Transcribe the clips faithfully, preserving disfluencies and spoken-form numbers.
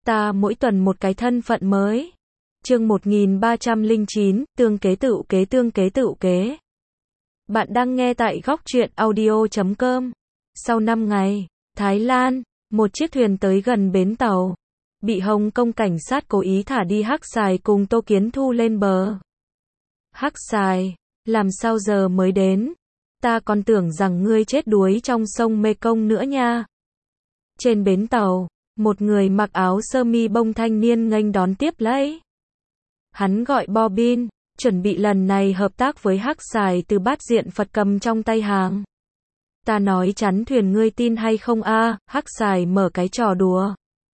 Ta mỗi tuần một cái thân phận mới. Chương một nghìn ba trăm lẻ chín, tương kế tựu kế tương kế tựu kế. Bạn đang nghe tại góc truyện audio chấm com. Sau năm ngày, Thái Lan, một chiếc thuyền tới gần bến tàu, bị Hồng Kông cảnh sát cố ý thả đi Hắc Xài cùng Tô Kiến Thu lên bờ. Hắc Xài, làm sao giờ mới đến? Ta còn tưởng rằng ngươi chết đuối trong sông Mekong nữa nha. Trên bến tàu, một người mặc áo sơ mi bông thanh niên nghênh đón tiếp lấy. Hắn gọi Bobin, chuẩn bị lần này hợp tác với Hắc Xài từ bát diện Phật cầm trong tay hàng. Ta nói chắn thuyền ngươi tin hay không a? Hắc Xài mở cái trò đùa.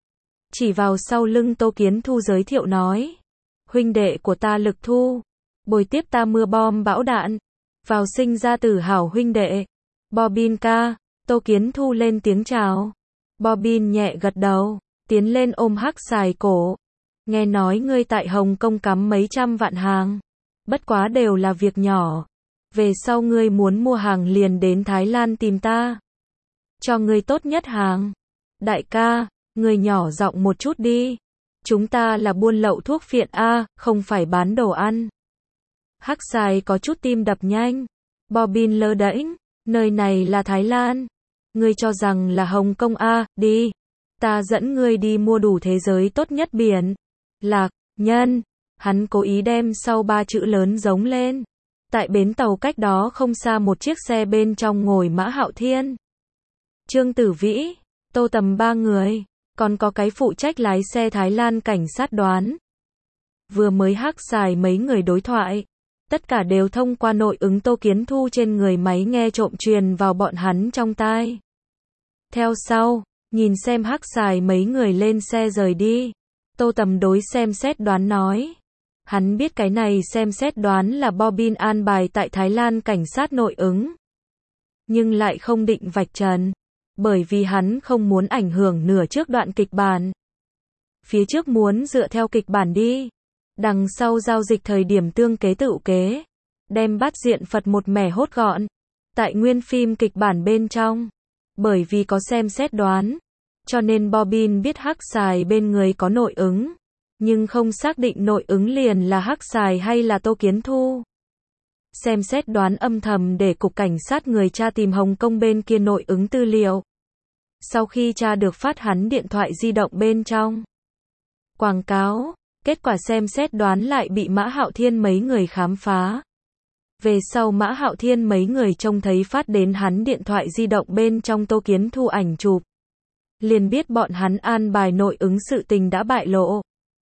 Chỉ vào sau lưng Tô Kiến Thu giới thiệu nói. Huynh đệ của ta Lực Thu, bồi tiếp ta mưa bom bão đạn. Vào sinh ra tử hảo huynh đệ. Bobin ca, Tô Kiến Thu lên tiếng chào. Bobin nhẹ gật đầu, tiến lên ôm Hắc Xài cổ. Nghe nói ngươi tại Hồng Kông cắm mấy trăm vạn hàng. Bất quá đều là việc nhỏ. Về sau ngươi muốn mua hàng liền đến Thái Lan tìm ta. Cho ngươi tốt nhất hàng. Đại ca, ngươi nhỏ giọng một chút đi. Chúng ta là buôn lậu thuốc phiện a, không phải bán đồ ăn. Hắc Xài có chút tim đập nhanh. Bobin lơ đễnh, nơi này là Thái Lan. Ngươi cho rằng là Hồng Kông a, đi. Ta dẫn ngươi đi mua đủ thế giới tốt nhất biển. Lạc, nhân. Hắn cố ý đem sau ba chữ lớn giống lên. Tại bến tàu cách đó không xa một chiếc xe bên trong ngồi Mã Hạo Thiên, Trương Tử Vĩ, Tô Tầm ba người. Còn có cái phụ trách lái xe Thái Lan cảnh sát đoán. Vừa mới Hắc Xài mấy người đối thoại. Tất cả đều thông qua nội ứng Tô Kiến Thu trên người máy nghe trộm truyền vào bọn hắn trong tai. Theo sau, nhìn xem Hắc Xài mấy người lên xe rời đi. Tô Tầm đối xem xét đoán nói. Hắn biết cái này xem xét đoán là Bobin an bài tại Thái Lan cảnh sát nội ứng. Nhưng lại không định vạch trần. Bởi vì hắn không muốn ảnh hưởng nửa trước đoạn kịch bản. Phía trước muốn dựa theo kịch bản đi. Đằng sau giao dịch thời điểm tương kế tựu kế. Đem bát diện Phật một mẻ hốt gọn. Tại nguyên phim kịch bản bên trong. Bởi vì có xem xét đoán. Cho nên Bobin biết Hắc Xài bên người có nội ứng. Nhưng không xác định nội ứng liền là Hắc Xài hay là Tô Kiến Thu. Xem xét đoán âm thầm để cục cảnh sát người tra tìm Hồng Kông bên kia nội ứng tư liệu. Sau khi tra được phát hắn điện thoại di động bên trong quảng cáo, kết quả xem xét đoán lại bị Mã Hạo Thiên mấy người khám phá. Về sau Mã Hạo Thiên mấy người trông thấy phát đến hắn điện thoại di động bên trong Tô Kiến Thu ảnh chụp. Liền biết bọn hắn an bài nội ứng sự tình đã bại lộ.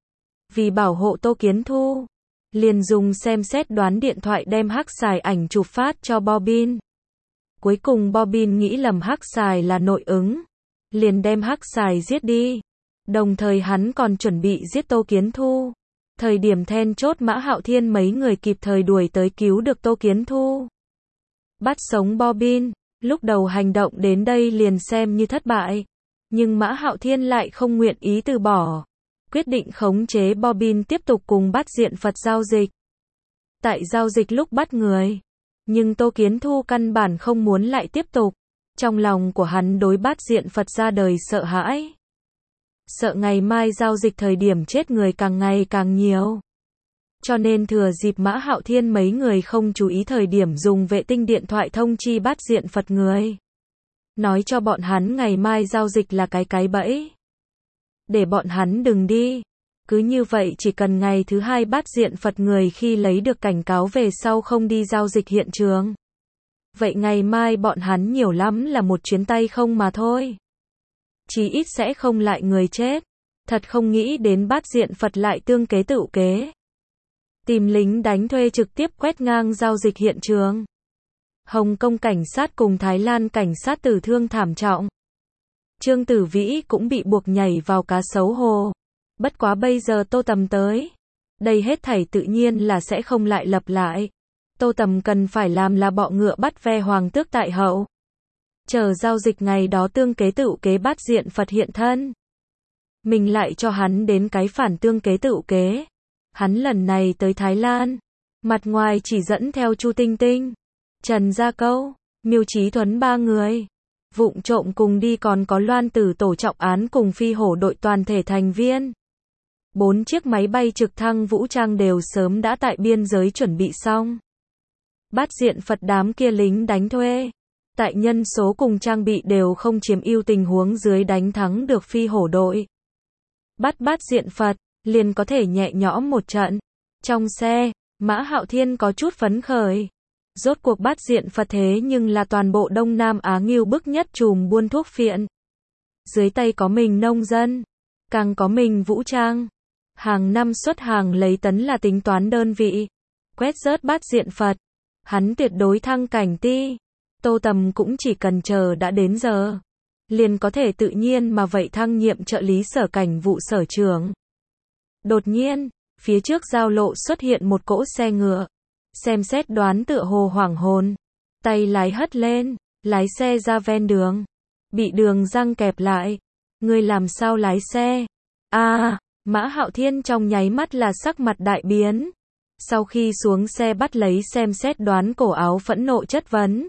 Vì bảo hộ Tô Kiến Thu, liền dùng xem xét đoán điện thoại đem Hắc Xài ảnh chụp phát cho Bobin. Cuối cùng Bobin nghĩ lầm Hắc Xài là nội ứng, liền đem Hắc Xài giết đi. Đồng thời hắn còn chuẩn bị giết Tô Kiến Thu. Thời điểm then chốt Mã Hạo Thiên mấy người kịp thời đuổi tới cứu được Tô Kiến Thu. Bắt sống Bobin, lúc đầu hành động đến đây liền xem như thất bại. Nhưng Mã Hạo Thiên lại không nguyện ý từ bỏ. Quyết định khống chế Bobin tiếp tục cùng bát diện Phật giao dịch. Tại giao dịch lúc bắt người. Nhưng Tô Kiến Thu căn bản không muốn lại tiếp tục. Trong lòng của hắn đối bát diện Phật ra đời sợ hãi. Sợ ngày mai giao dịch thời điểm chết người càng ngày càng nhiều. Cho nên thừa dịp Mã Hạo Thiên mấy người không chú ý thời điểm dùng vệ tinh điện thoại thông chi bát diện Phật người. Nói cho bọn hắn ngày mai giao dịch là cái cái bẫy. Để bọn hắn đừng đi. Cứ như vậy chỉ cần ngày thứ hai bát diện Phật người khi lấy được cảnh cáo về sau không đi giao dịch hiện trường. Vậy ngày mai bọn hắn nhiều lắm là một chuyến tay không mà thôi. Chí ít sẽ không lại người chết. Thật không nghĩ đến bát diện Phật lại tương kế tựu kế. Tìm lính đánh thuê trực tiếp quét ngang giao dịch hiện trường. Hồng Kông cảnh sát cùng Thái Lan cảnh sát tử thương thảm trọng. Trương Tử Vĩ cũng bị buộc nhảy vào cá sấu hồ. Bất quá bây giờ Tô Tầm tới. Đây hết thảy tự nhiên là sẽ không lại lặp lại. Tô Tầm cần phải làm là bọ ngựa bắt ve hoàng tước tại hậu. Chờ giao dịch ngày đó tương kế tựu kế bát diện Phật hiện thân. Mình lại cho hắn đến cái phản tương kế tựu kế. Hắn lần này tới Thái Lan. Mặt ngoài chỉ dẫn theo Chu Tinh Tinh, Trần Gia Câu, Miêu Chí Thuấn ba người. Vụng trộm cùng đi còn có Loan Tử tổ trọng án cùng phi hổ đội toàn thể thành viên. Bốn chiếc máy bay trực thăng vũ trang đều sớm đã tại biên giới chuẩn bị xong. Bát diện Phật đám kia lính đánh thuê, tại nhân số cùng trang bị đều không chiếm ưu tình huống dưới đánh thắng được phi hổ đội. Bắt bát diện Phật, liền có thể nhẹ nhõm một trận. Trong xe, Mã Hạo Thiên có chút phấn khởi. Rốt cuộc bát diện Phật thế nhưng là toàn bộ Đông Nam Á ngưu bức nhất chùm buôn thuốc phiện. Dưới tay có mình nông dân, càng có mình vũ trang. Hàng năm xuất hàng lấy tấn là tính toán đơn vị. Quét rớt bát diện Phật, hắn tuyệt đối thăng cảnh ti. Tô Tầm cũng chỉ cần chờ đã đến giờ, liền có thể tự nhiên mà vậy thăng nhiệm trợ lý sở cảnh vụ sở trưởng. Đột nhiên, phía trước giao lộ xuất hiện một cỗ xe ngựa. Xem xét đoán tựa hồ hoảng hồn. Tay lái hất lên, lái xe ra ven đường. Bị đường răng kẹp lại. Ngươi làm sao lái xe? À, Mã Hạo Thiên trong nháy mắt là sắc mặt đại biến. Sau khi xuống xe bắt lấy xem xét đoán cổ áo phẫn nộ chất vấn.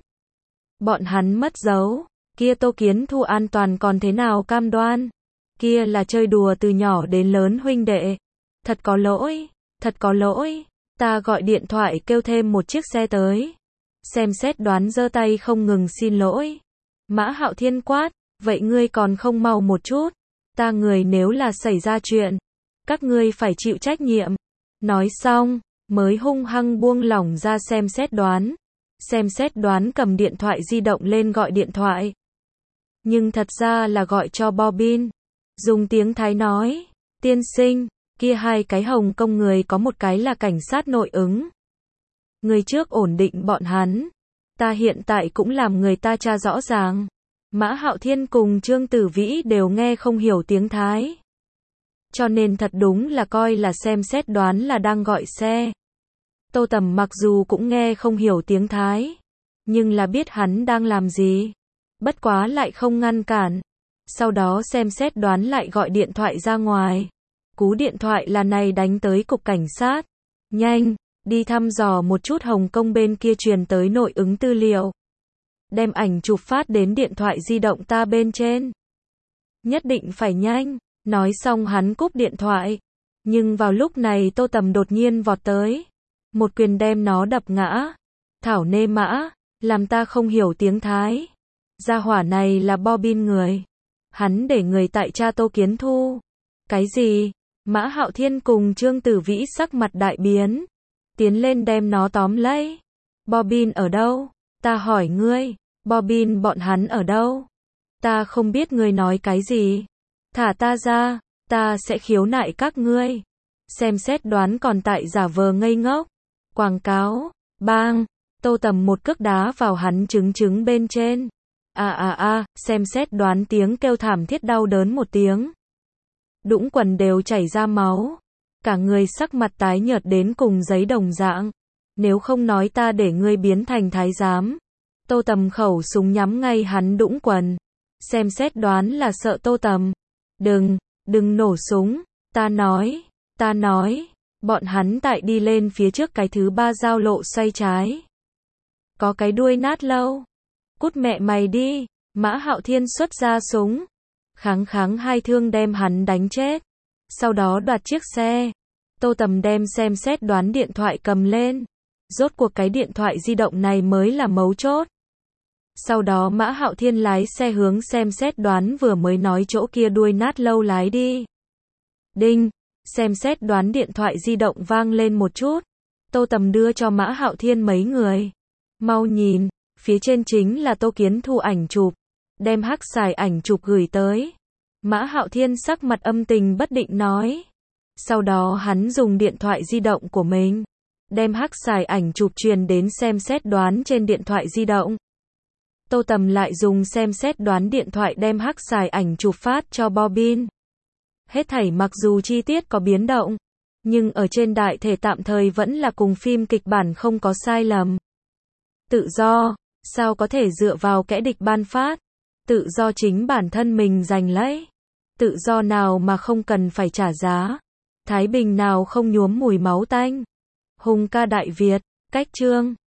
Bọn hắn mất dấu. Kia Tô Kiến Thu an toàn còn thế nào cam đoan? Kia là chơi đùa từ nhỏ đến lớn huynh đệ. Thật có lỗi, thật có lỗi. Ta gọi điện thoại kêu thêm một chiếc xe tới. Xem xét đoán giơ tay không ngừng xin lỗi. Mã Hạo Thiên quát, vậy ngươi còn không mau một chút. Ta người nếu là xảy ra chuyện, các ngươi phải chịu trách nhiệm. Nói xong, mới hung hăng buông lỏng ra xem xét đoán. Xem xét đoán cầm điện thoại di động lên gọi điện thoại. Nhưng thật ra là gọi cho Bobin. Dùng tiếng Thái nói, tiên sinh, kia hai cái Hồng Kông người có một cái là cảnh sát nội ứng. Người trước ổn định bọn hắn. Ta hiện tại cũng làm người ta tra rõ ràng. Mã Hạo Thiên cùng Trương Tử Vĩ đều nghe không hiểu tiếng Thái. Cho nên thật đúng là coi là xem xét đoán là đang gọi xe. Tô Tầm mặc dù cũng nghe không hiểu tiếng Thái, nhưng là biết hắn đang làm gì. Bất quá lại không ngăn cản. Sau đó xem xét đoán lại gọi điện thoại ra ngoài. Cú điện thoại là này đánh tới cục cảnh sát. Nhanh, đi thăm dò một chút Hồng Kông bên kia truyền tới nội ứng tư liệu. Đem ảnh chụp phát đến điện thoại di động ta bên trên. Nhất định phải nhanh. Nói xong hắn cúp điện thoại. Nhưng vào lúc này Tô Tầm đột nhiên vọt tới. Một quyền đem nó đập ngã. Thảo nê mã, làm ta không hiểu tiếng Thái. Gia hỏa này là Bobin người. Hắn để người tại cha Tô Kiến Thu. Cái gì? Mã Hạo Thiên cùng Trương Tử Vĩ sắc mặt đại biến. Tiến lên đem nó tóm lấy. Bobin ở đâu? Ta hỏi ngươi, Bobin bọn hắn ở đâu? Ta không biết ngươi nói cái gì. Thả ta ra, ta sẽ khiếu nại các ngươi. Xem xét đoán còn tại giả vờ ngây ngốc. Quảng cáo, bang, Tô Tầm một cước đá vào hắn trứng trứng bên trên. À à à, xem xét đoán tiếng kêu thảm thiết đau đớn một tiếng. Đũng quần đều chảy ra máu. Cả người sắc mặt tái nhợt đến cùng giấy đồng dạng. Nếu không nói ta để ngươi biến thành thái giám. Tô Tầm khẩu súng nhắm ngay hắn đũng quần. Xem xét đoán là sợ Tô Tầm. Đừng, đừng nổ súng. Ta nói, ta nói. Bọn hắn tại đi lên phía trước cái thứ ba giao lộ xoay trái. Có cái đuôi nát lâu. Cút mẹ mày đi. Mã Hạo Thiên xuất ra súng. Kháng kháng hai thương đem hắn đánh chết. Sau đó đoạt chiếc xe. Tô Tầm đem xem xét đoán điện thoại cầm lên. Rốt cuộc cái điện thoại di động này mới là mấu chốt. Sau đó Mã Hạo Thiên lái xe hướng xem xét đoán vừa mới nói chỗ kia đuôi nát lâu lái đi. Đinh, xem xét đoán điện thoại di động vang lên một chút. Tô Tầm đưa cho Mã Hạo Thiên mấy người. Mau nhìn, phía trên chính là Tô Kiến Thu ảnh chụp. Đem hắc xài ảnh chụp gửi tới. Mã Hạo Thiên sắc mặt âm tình bất định nói. Sau đó hắn dùng điện thoại di động của mình. Đem hắc xài ảnh chụp truyền đến xem xét đoán trên điện thoại di động. Tô Tầm lại dùng xem xét đoán điện thoại đem hắc xài ảnh chụp phát cho Bobin. Hết thảy mặc dù chi tiết có biến động, nhưng ở trên đại thể tạm thời vẫn là cùng phim kịch bản không có sai lầm. Tự do, sao có thể dựa vào kẻ địch ban phát? Tự do chính bản thân mình giành lấy. Tự do nào mà không cần phải trả giá? Thái bình nào không nhuốm mùi máu tanh? Hùng ca Đại Việt, cách chương